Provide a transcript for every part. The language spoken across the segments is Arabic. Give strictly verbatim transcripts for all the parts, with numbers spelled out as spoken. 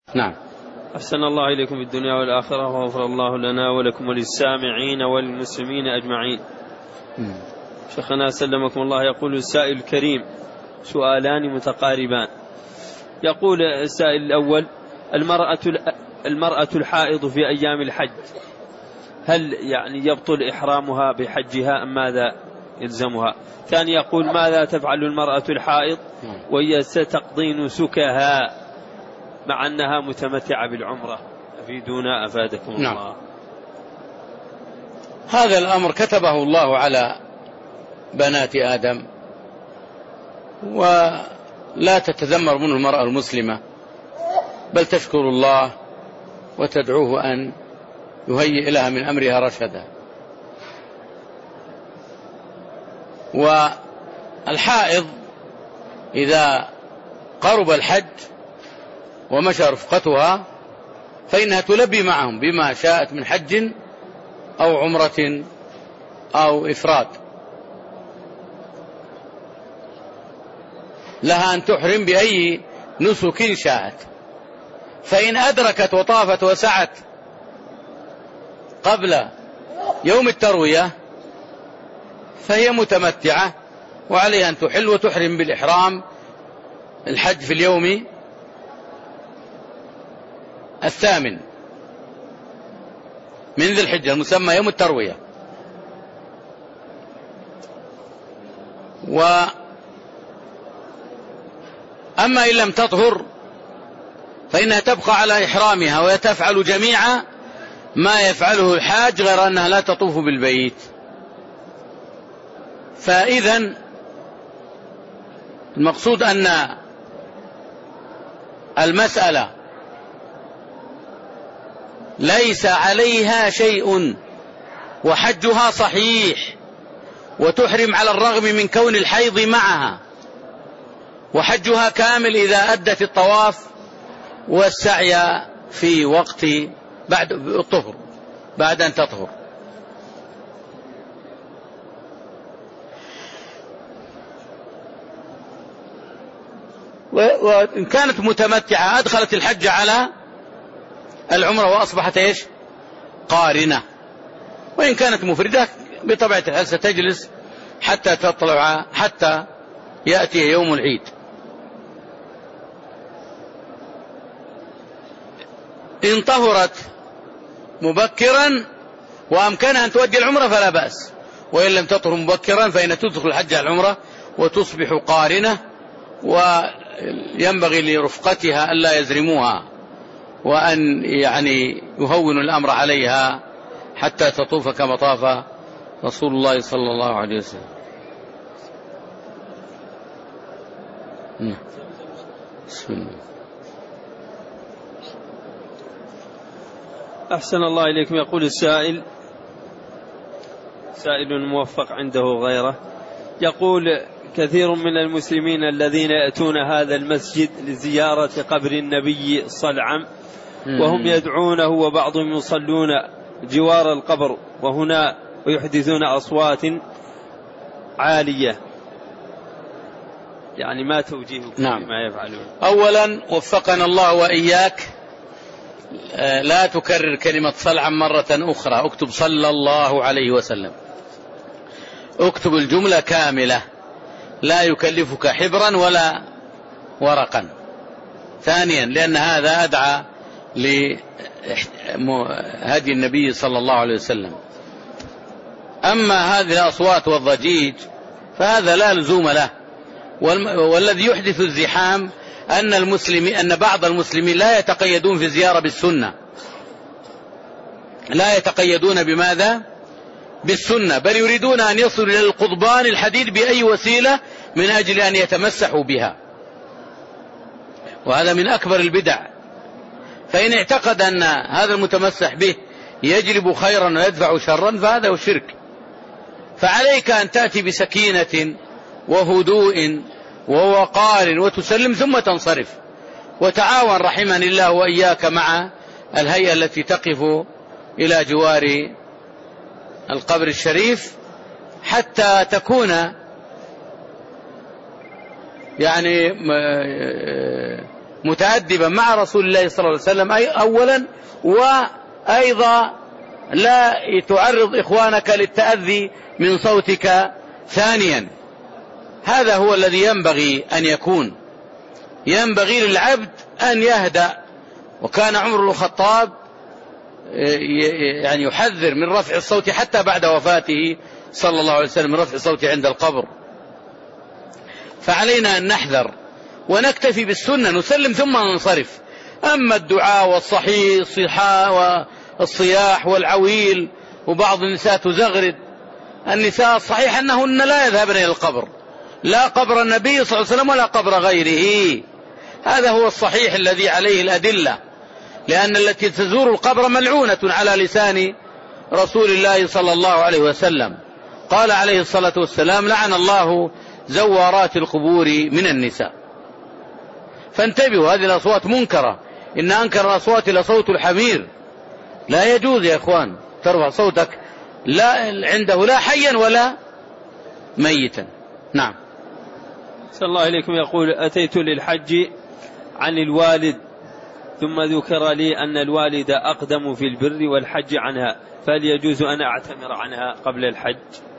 نعم. أحسن الله إليكم في الدنيا والآخرة، وغفر الله لنا ولكم وللسامعين والمسلمين أجمعين. م. شيخنا سلمكم الله، يقول السائل الكريم سؤالان متقاربان. يقول السائل الأول: المرأة المرأة الحائض في أيام الحج هل يعني يبطل إحرامها بحجها أم ماذا يلزمها؟ ثاني يقول: ماذا تفعل المرأة الحائض وهي ستقضي نسكها مع أنها متمتعة بالعمرة؟ أفيدونا أفادكم الله. نعم. هذا الأمر كتبه الله على بنات آدم، ولا تتذمر منه المرأة المسلمة، بل تشكر الله وتدعوه أن يهيئ لها من أمرها رشدا. والحائض إذا قرب الحج ومشى رفقتها فإنها تلبي معهم بما شاءت من حج أو عمرة أو إفراد، لها أن تحرم بأي نسك شاءت. فإن أدركت وطافت وسعت قبل يوم التروية فهي متمتعة، وعليها أن تحل وتحرم بالإحرام الحج في اليوم الثامن من ذي الحجة المسمى يوم التروية. وأما إن لم تطهر فإنها تبقى على إحرامها وتفعل جميع ما يفعله الحاج، غير أنها لا تطوف بالبيت. فإذن المقصود أن المسألة ليس عليها شيء وحجها صحيح، وتحرم على الرغم من كون الحيض معها، وحجها كامل إذا أدت الطواف والسعي في وقت بعد الطهر بعد أن تطهر. وإن كانت متمتعة أدخلت الحج على العمرة وأصبحت إيش؟ قارنة. وإن كانت مفردة بطبيعة الحال ستجلس حتى تطلع حتى يأتي يوم العيد. إن طهرت مبكرا وأمكنها أن تؤدي العمرة فلا بأس، وإن لم تطهر مبكرا فإن تدخل الحج على العمرة وتصبح قارنة، وينبغي لرفقتها ألا يزرموها وأن يعني يهونوا الأمر عليها حتى تطوف كما طاف رسول الله صلى الله عليه وسلم. بسم الله. أحسن الله إليكم. يقول السائل سائل موفق عنده غيره، يقول: كثير من المسلمين الذين يأتون هذا المسجد لزيارة قبر النبي صلعم وهم يدعونه، وبعضهم يصلون جوار القبر وهنا ويحدثون أصوات عالية، يعني ما توجيهكم نعم. ما يفعلون؟ أولا وفقنا الله وإياك، لا تكرر كلمة صلعم مرة أخرى، اكتب صلى الله عليه وسلم، اكتب الجملة كاملة، لا يكلفك حبرا ولا ورقا. ثانيا لأن هذا أدعى لهدي النبي صلى الله عليه وسلم. أما هذه الأصوات والضجيج فهذا لا لزوم له، والذي يحدث الزحام أن المسلمين أن بعض المسلمين لا يتقيدون في الزيارة بالسنة، لا يتقيدون بماذا؟ بالسنة، بل يريدون أن يصلوا إلى القضبان الحديد بأي وسيلة من أجل أن يتمسحوا بها، وهذا من أكبر البدع. فإن اعتقد أن هذا المتمسح به يجلب خيرا ويدفع شرا فهذا هو الشرك. فعليك أن تأتي بسكينة وهدوء ووقار وتسلم ثم تنصرف، وتعاون رحمني الله وإياك مع الهيئة التي تقف إلى جوار القبر الشريف حتى تكون يعني متأدبا مع رسول الله صلى الله عليه وسلم أي أولا، وأيضا لا تعرض إخوانك للتأذي من صوتك ثانيا. هذا هو الذي ينبغي أن يكون، ينبغي للعبد أن يهدأ. وكان عمر بن الخطاب يعني يحذر من رفع الصوت حتى بعد وفاته صلى الله عليه وسلم، من رفع الصوت عند القبر. فعلينا أن نحذر ونكتفي بالسنة، نسلم ثم ننصرف. أما الدعاء والصحيح الصحاء والصياح والعويل، وبعض النساء تزغرد، النساء الصحيح أنهن لا يذهبن إلى القبر، لا قبر النبي صلى الله عليه وسلم ولا قبر غيره. هذا هو الصحيح الذي عليه الأدلة، لأن التي تزور القبر ملعونة على لسان رسول الله صلى الله عليه وسلم. قال عليه الصلاة والسلام: لعن الله زوارات القبور من النساء. فانتبهوا، هذه الأصوات منكرة، إن أنكر الأصوات لصوت الحمير. لا يجوز يا إخوان ترفع صوتك لا عنده لا حيا ولا ميتا. نعم. صلى الله عليكم. يقول: أتيت للحج عن الوالد، ثم ذكر لي أن الوالد أقدم في البر والحج عنها، فهل يجوز أن أعتمر عنها قبل الحج؟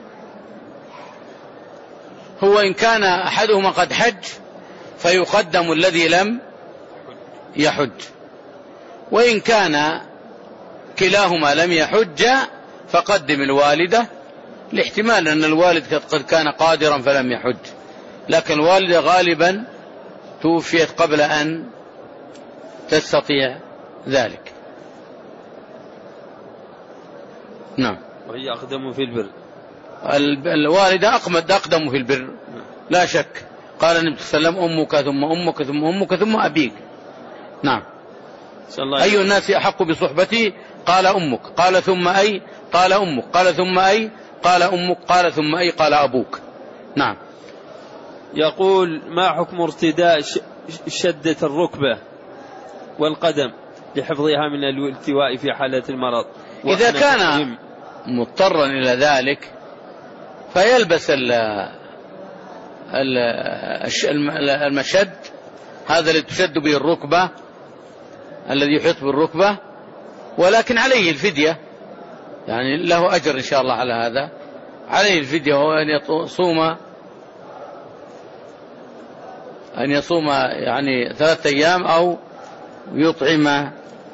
هو إن كان أحدهما قد حج فيقدم الذي لم يحج، وإن كان كلاهما لم يحج فقدم الوالدة، لاحتمال أن الوالد قد كان قادرا فلم يحج، لكن الوالدة غالبا توفيت قبل أن تستطيع ذلك. نعم. وهي أقدم في البر. الوالدة أقمد أقدم في البر لا شك. قال النبي صلى الله عليه وسلم: أمك ثم أمك ثم أمك ثم أبيك. نعم. أي الناس أحق بصحبتي؟ قال أمك. قال ثم أي؟ قال أمك. قال ثم أي؟ قال أمك. قال ثم أي؟ قال أبوك. نعم. يقول: ما حكم ارتداء شدة الركبة والقدم لحفظها من الالتواء في حالة المرض؟ إذا كان مضطرا إلى ذلك فيلبس المشد، هذا اللي تشد به الركبة، الذي يحيط بالركبة، ولكن عليه الفدية، يعني له أجر إن شاء الله على هذا. عليه الفدية هو أن يصوم أن يصوم يعني ثلاثة أيام، أو يطعم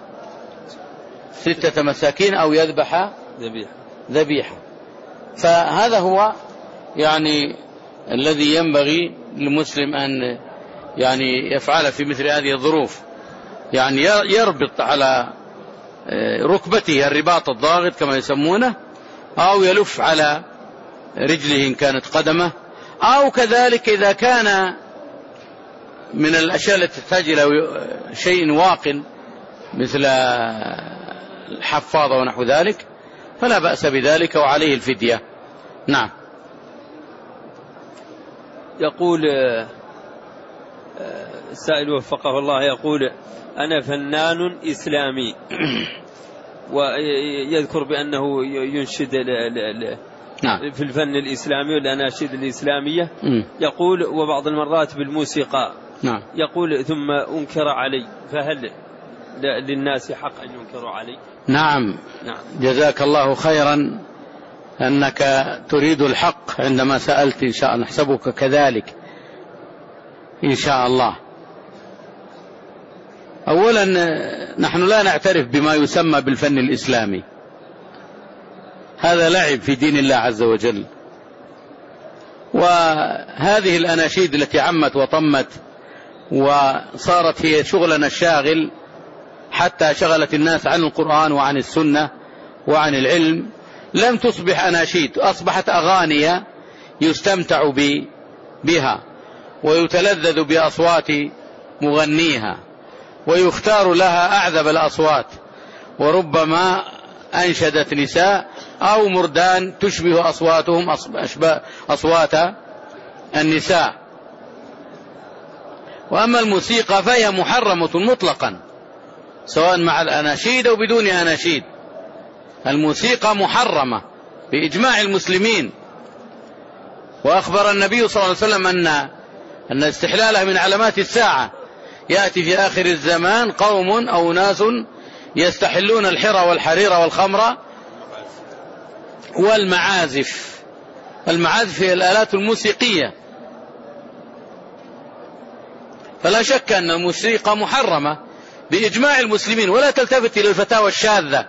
ستة مساكين، أو يذبح ذبيحة ذبيحة. فهذا هو يعني الذي ينبغي للمسلم أن يعني يفعل في مثل هذه الظروف، يعني يربط على ركبته الرباط الضاغط كما يسمونه، أو يلف على رجله إن كانت قدمه، أو كذلك إذا كان من الأشياء التي تحتاج إلى شيء واق مثل الحفاظة ونحو ذلك فلا بأس بذلك، وعليه الفدية. نعم. يقول السائل وفقه الله، يقول: أنا فنان إسلامي، ويذكر بأنه ينشد في الفن الإسلامي والأناشيد الإسلامية. يقول: وبعض المرات بالموسيقى. نعم. يقول: ثم أنكر علي، فهل للناس حق أن ينكروا علي؟ نعم. نعم. جزاك الله خيرا أنك تريد الحق عندما سألت، إن شاء الله نحسبك كذلك إن شاء الله. أولا نحن لا نعترف بما يسمى بالفن الإسلامي، هذا لعب في دين الله عز وجل. وهذه الأناشيد التي عمت وطمت وصارت هي شغلنا الشاغل، حتى شغلت الناس عن القرآن وعن السنة وعن العلم، لم تصبح أناشيد، أصبحت أغاني يستمتع بها ويتلذذ بأصوات مغنيها، ويختار لها أعذب الأصوات، وربما أنشدت نساء أو مردان تشبه أصواتهم أصوات النساء. وأما الموسيقى فهي محرمة مطلقا، سواء مع الأناشيد أو بدون أناشيد. الموسيقى محرمة بإجماع المسلمين، وأخبر النبي صلى الله عليه وسلم أن أن استحلالها من علامات الساعة. يأتي في آخر الزمان قوم أو ناس يستحلون الحرى والحرير والخمر والمعازف. المعازف هي الآلات الموسيقية، فلا شك أن الموسيقى محرمة بإجماع المسلمين، ولا تلتفت إلى الفتاوى الشاذة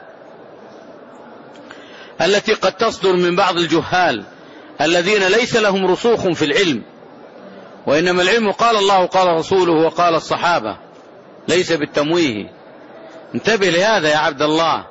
التي قد تصدر من بعض الجهال الذين ليس لهم رسوخ في العلم، وإنما العلم قال الله قال رسوله وقال الصحابة، ليس بالتمويه. انتبه لهذا يا عبد الله،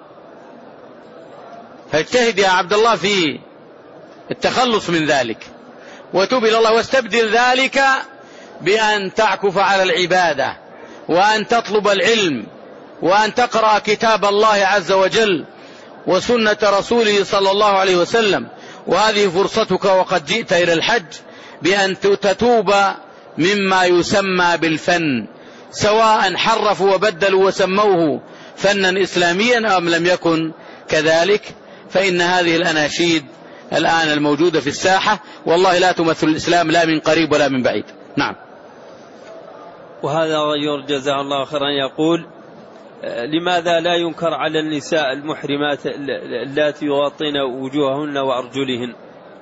فاجتهد يا عبد الله في التخلص من ذلك وتوب إلى الله، واستبدل ذلك بأن تعكف على العبادة، وأن تطلب العلم، وأن تقرأ كتاب الله عز وجل وسنة رسوله صلى الله عليه وسلم. وهذه فرصتك وقد جئت إلى الحج بأن تتوب مما يسمى بالفن، سواء حرفوا وبدلوا وسموه فنا إسلاميا أم لم يكن كذلك، فإن هذه الأناشيد الآن الموجودة في الساحة والله لا تمثل الإسلام لا من قريب ولا من بعيد. نعم. وهذا رجل جزاه الله خيرا يقول: لماذا لا ينكر على النساء المحرمات اللاتي يغطين وجوههن وأرجلهن؟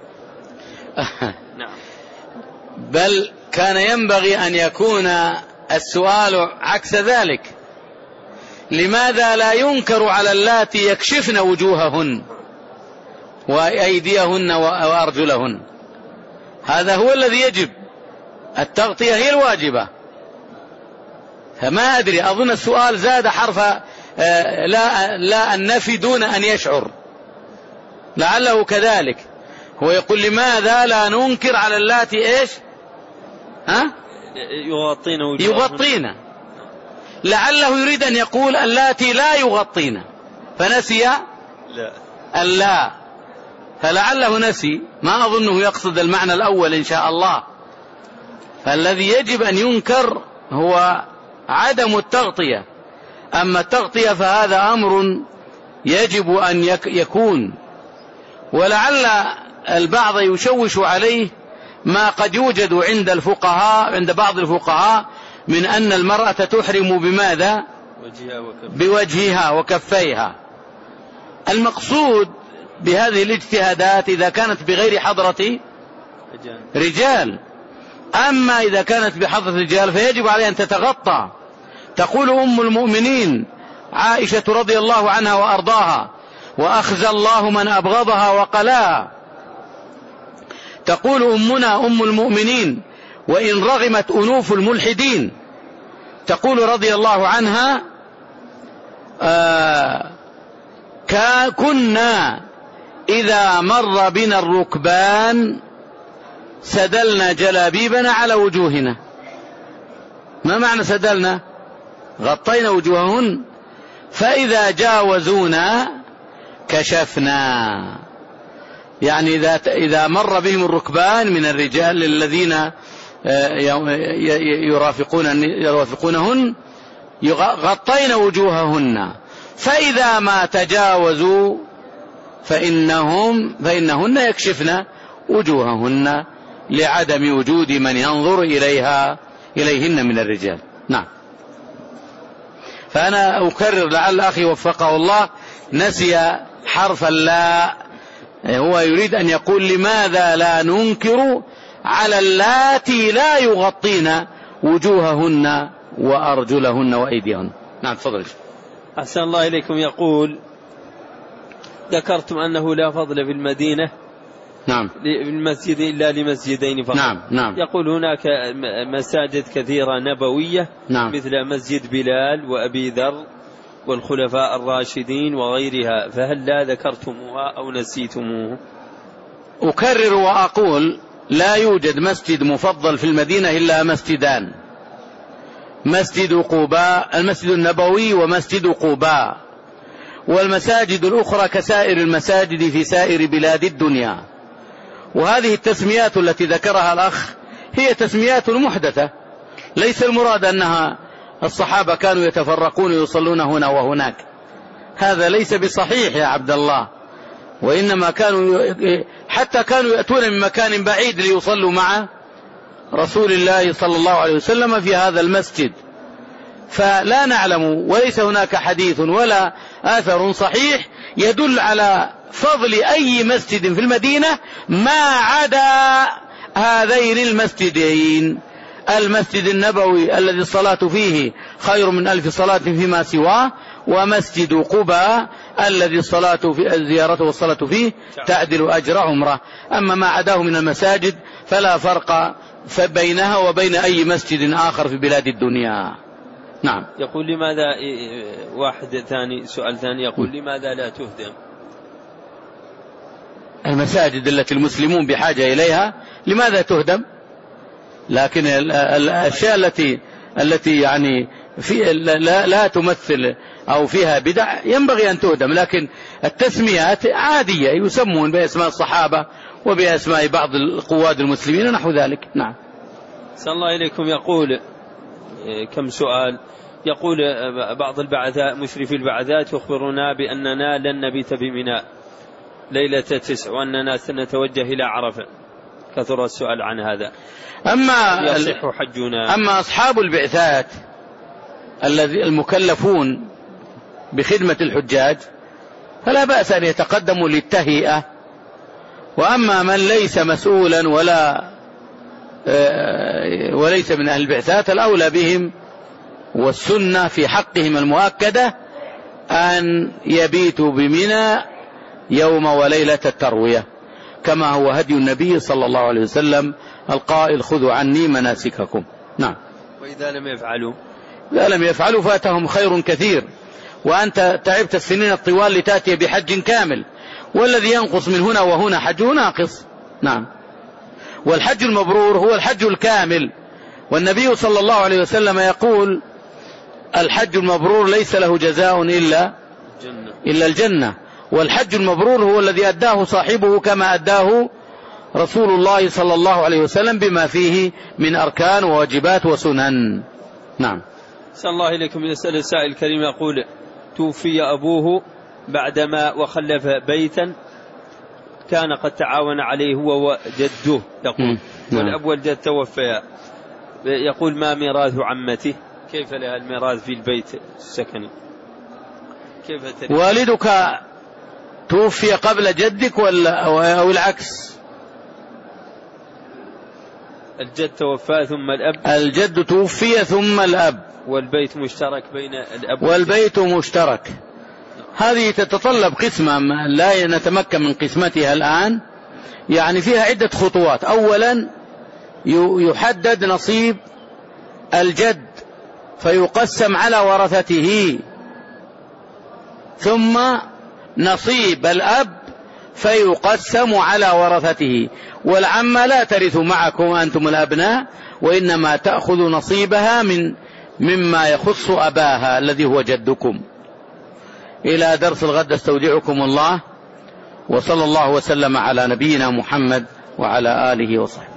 نعم. بل كان ينبغي أن يكون السؤال عكس ذلك: لماذا لا ينكر على اللاتي يكشفن وجوههن وأيديهن وأرجلهن؟ هذا هو الذي يجب، التغطية هي الواجبة. فما أدري، أظن السؤال زاد حرف لا, لا النفي دون أن يشعر، لعله كذلك. هو يقول: لماذا لا ننكر على اللاتي إيش ها؟ يغطين يغطين. لعله يريد أن يقول اللاتي لا يغطين، فنسي لا اللا، فلعله نسي، ما أظنه يقصد المعنى الأول إن شاء الله. فالذي يجب أن ينكر هو عدم التغطية، أما التغطية فهذا أمر يجب أن يكون. ولعل البعض يشوش عليه ما قد يوجد عند الفقهاء، عند بعض الفقهاء، من أن المرأة تحرم بماذا؟ بوجهها وكفيها. المقصود بهذه الاجتهادات إذا كانت بغير حضرة رجال، أما إذا كانت بحضرة رجال فيجب عليها أن تتغطى. تقول أم المؤمنين عائشة رضي الله عنها وأرضاها: وأخزى الله من أبغضها وقلاها. تقول أمنا أم المؤمنين: وإن رغمت أنوف الملحدين. تقول رضي الله عنها: آه كنا إذا مر بنا الركبان سدلنا جلابيبنا على وجوهنا. ما معنى سدلنا؟ غطينا وجوههن، فإذا جاوزونا كشفنا. يعني إذا إذا مر بهم الركبان من الرجال الذين يرافقون يرافقونهن غطينا وجوههن، فإذا ما تجاوزوا فإنهم فإنهن يكشفن وجوههن لعدم وجود من ينظر إليها إليهن من الرجال. نعم. فأنا أكرر لعل أخي وفقه الله نسي حرف اللا، هو يريد أن يقول: لماذا لا ننكر على اللاتي لا يغطين وجوههن وأرجلهن وأيديهن. نعم تفضل. أحسن الله إليكم. يقول: ذكرتم أنه لا فضل في المدينة نعم بالمسجد إلا لمسجدين فقط. نعم نعم. يقول: هناك مساجد كثيرة نبوية، نعم، مثل مسجد بلال وأبي ذر والخلفاء الراشدين وغيرها، فهل لا ذكرتموها أو نسيتموه؟ أكرر وأقول: لا يوجد مسجد مفضل في المدينة إلا مسجدان: مسجد قباء، المسجد النبوي، ومسجد قباء. والمساجد الأخرى كسائر المساجد في سائر بلاد الدنيا. وهذه التسميات التي ذكرها الأخ هي تسميات محدثة، ليس المراد أنها الصحابة كانوا يتفرقون ويصلون هنا وهناك، هذا ليس بصحيح يا عبد الله. وإنما كانوا حتى كانوا يأتون من مكان بعيد ليصلوا مع رسول الله صلى الله عليه وسلم في هذا المسجد. فلا نعلم وليس هناك حديث ولا آثر صحيح يدل على فضل أي مسجد في المدينة ما عدا هذين المسجدين: المسجد النبوي الذي الصلاة فيه خير من ألف صلاة فيما سواه، ومسجد قباء الذي الصلاة في زيارته والصلاة فيه تعدل أجر عمره. أما ما عداه من المساجد فلا فرق بينها وبين أي مسجد آخر في بلاد الدنيا. نعم. يقول لماذا واحد ثاني سؤال ثاني يقول لماذا لا تهدم المساجد التي المسلمون بحاجة إليها؟ لماذا تهدم؟ لكن الأشياء التي التي يعني في لا, لا تمثل أو فيها بدع ينبغي أن تهدم، لكن التسميات عادية، يسمون بأسماء الصحابة وبأسماء بعض القواد المسلمين ونحو ذلك. نعم. صلى الله إليكم. يقول كم سؤال. يقول بعض البعثاء مشرفي البعثات يخبرنا بأننا لن نبيت بمنى ليلة التسع وأننا سنتوجه إلى عرفة، كثر السؤال عن هذا. أما يصح حجنا. أما أصحاب البعثات الذي المكلفون بخدمة الحجاج فلا بأس أن يتقدموا للتهيئة، وأما من ليس مسؤولا ولا وليس من أهل البعثات الأولى بهم والسنة في حقهم المؤكدة أن يبيتوا بمنى يوم وليلة التروية، كما هو هدي النبي صلى الله عليه وسلم القائل: خذوا عني مناسككم. نعم. وإذا لم يفعلوا إذا لم يفعلوا فاتهم خير كثير، وأنت تعبت السنين الطوال لتأتي بحج كامل، والذي ينقص من هنا وهنا حج ناقص. نعم. والحج المبرور هو الحج الكامل، والنبي صلى الله عليه وسلم يقول: الحج المبرور ليس له جزاء إلا إلا الجنة. والحج المبرور هو الذي أداه صاحبه كما أداه رسول الله صلى الله عليه وسلم بما فيه من أركان وواجبات وسنن. نعم. صلى الله إليكم. يسأل السائل الكريم يقول: توفي أبوه بعدما وخلف بيتا كان قد تعاون عليه هو وجده، يقول والأب والجد توفيا، يقول: ما ميراث عمته؟ كيف لها الميراث في البيت السكني؟ كيف تريد؟ والدك توفي قبل جدك ولا أو العكس؟ الجد توفى ثم الأب. الجد توفي ثم الأب. والبيت مشترك بين الأب والبيت مشترك. هذه تتطلب قسمة لا نتمكن من قسمتها الآن، يعني فيها عدة خطوات. أولا يحدد نصيب الجد فيقسم على ورثته، ثم نصيب الأب فيقسم على ورثته. والعمة لا ترث معكم أنتم الأبناء، وإنما تأخذ نصيبها من مما يخص أباها الذي هو جدكم. إلى درس الغد استودعكم الله، وصلى الله وسلم على نبينا محمد وعلى آله وصحبه.